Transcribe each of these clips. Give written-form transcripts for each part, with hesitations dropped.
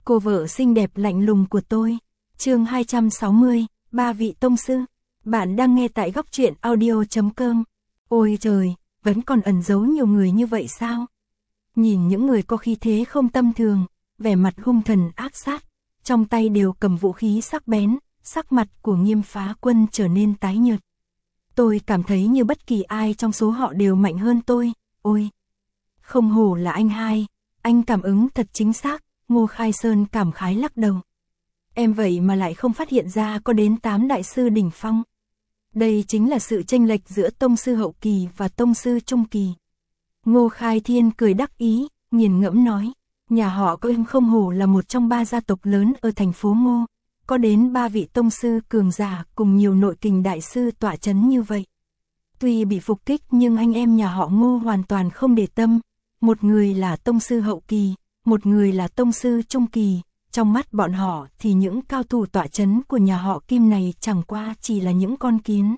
Cô vợ xinh đẹp lạnh lùng của tôi. Chương 260, ba vị tông sư. Bạn đang nghe tại góc truyện audio.com. Ôi trời, vẫn còn ẩn giấu nhiều người như vậy sao? Nhìn những người có khí thế không tầm thường, vẻ mặt hung thần ác sát, trong tay đều cầm vũ khí sắc bén, sắc mặt của Nghiêm Phá Quân trở nên tái nhợt. Tôi cảm thấy như bất kỳ ai trong số họ đều mạnh hơn tôi. Ôi, không hổ là anh hai, anh cảm ứng thật chính xác. Ngô Khai Sơn cảm khái lắc đầu. Em vậy mà lại không phát hiện ra có đến 8 đại sư đỉnh phong. Đây chính là sự chênh lệch giữa tông sư hậu kỳ và tông sư trung kỳ. Ngô Khai Thiên cười đắc ý, nghiền ngẫm nói, nhà họ có em không hổ là một trong 3 gia tộc lớn ở thành phố Ngô, có đến 3 vị tông sư cường giả cùng nhiều nội kình đại sư tọa chấn như vậy. Tuy bị phục kích nhưng anh em nhà họ Ngô hoàn toàn không để tâm, một người là tông sư hậu kỳ, một người là tông sư trung kỳ, trong mắt bọn họ thì những cao thủ tọa chấn của nhà họ Kim này chẳng qua chỉ là những con kiến.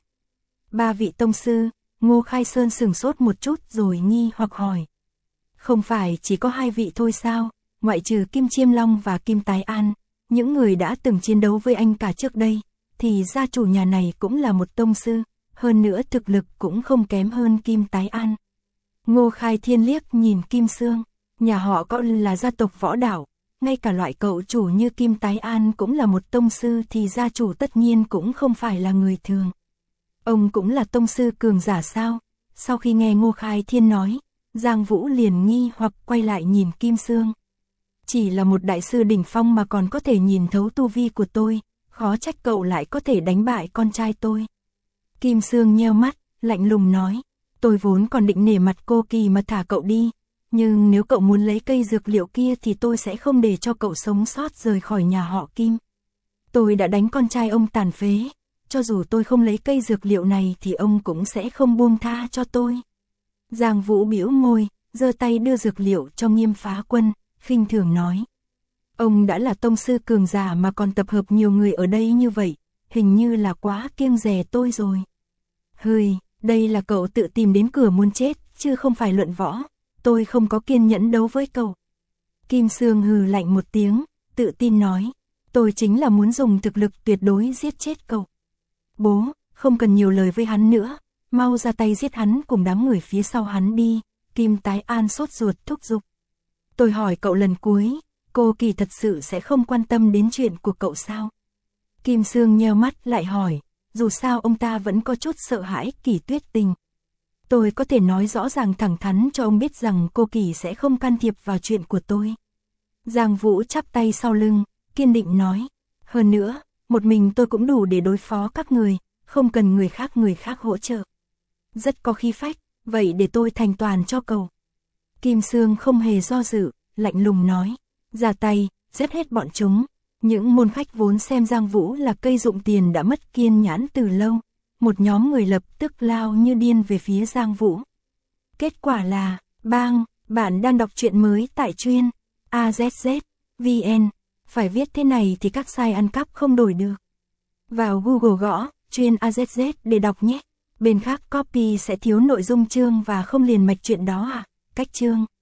3 vị tông sư, Ngô Khai Sơn sửng sốt một chút rồi nghi hoặc hỏi. Không phải chỉ có 2 vị thôi sao, ngoại trừ Kim Chiêm Long và Kim Tái An, những người đã từng chiến đấu với anh cả trước đây, thì gia chủ nhà này cũng là một tông sư, hơn nữa thực lực cũng không kém hơn Kim Tái An. Ngô Khai Thiên liếc nhìn Kim Sương. Nhà họ có là gia tộc võ đạo, ngay cả loại cậu chủ như Kim Tái An cũng là một tông sư thì gia chủ tất nhiên cũng không phải là người thường. Ông cũng là tông sư cường giả sao? Sau khi nghe Ngô Khai Thiên nói, Giang Vũ liền nghi hoặc quay lại nhìn Kim Sương. Chỉ là một đại sư đỉnh phong mà còn có thể nhìn thấu tu vi của tôi, khó trách cậu lại có thể đánh bại con trai tôi. Kim Sương nheo mắt, lạnh lùng nói, tôi vốn còn định nể mặt cô Kỳ mà thả cậu đi. Nhưng nếu cậu muốn lấy cây dược liệu kia thì tôi sẽ không để cho cậu sống sót rời khỏi nhà họ Kim. Tôi đã đánh con trai ông tàn phế, cho dù tôi không lấy cây dược liệu này thì ông cũng sẽ không buông tha cho tôi. Giang Vũ bĩu môi, giơ tay đưa dược liệu cho Nghiêm Phá Quân, khinh thường nói. Ông đã là tông sư cường giả mà còn tập hợp nhiều người ở đây như vậy, hình như là quá kiêng dè tôi rồi. Hừi, đây là cậu tự tìm đến cửa muốn chết, chứ không phải luận võ. Tôi không có kiên nhẫn đấu với cậu. Kim Sương hừ lạnh một tiếng, tự tin nói, tôi chính là muốn dùng thực lực tuyệt đối giết chết cậu. Bố, không cần nhiều lời với hắn nữa, mau ra tay giết hắn cùng đám người phía sau hắn đi. Kim Tái An sốt ruột thúc giục. Tôi hỏi cậu lần cuối, cô Kỳ thật sự sẽ không quan tâm đến chuyện của cậu sao? Kim Sương nheo mắt lại hỏi, dù sao ông ta vẫn có chút sợ hãi Kỳ Tuyết Tình. Tôi có thể nói rõ ràng thẳng thắn cho ông biết rằng cô Kỳ sẽ không can thiệp vào chuyện của tôi. Giang Vũ chắp tay sau lưng, kiên định nói. Hơn nữa, một mình tôi cũng đủ để đối phó các người, không cần người khác hỗ trợ. Rất có khí phách, vậy để tôi thành toàn cho cậu. Kim Sương không hề do dự, lạnh lùng nói. Ra tay, giết hết bọn chúng. Những môn khách vốn xem Giang Vũ là cây dụng tiền đã mất kiên nhẫn từ lâu. Một nhóm người lập tức lao như điên về phía Giang Vũ. Kết quả là, bang, bạn đang đọc truyện mới tại truyện AZZ.vn. Phải viết thế này thì các site ăn cắp không đổi được. Vào Google gõ, truyện AZZ để đọc nhé. Bên khác copy sẽ thiếu nội dung chương và không liền mạch chuyện đó à? Cách chương.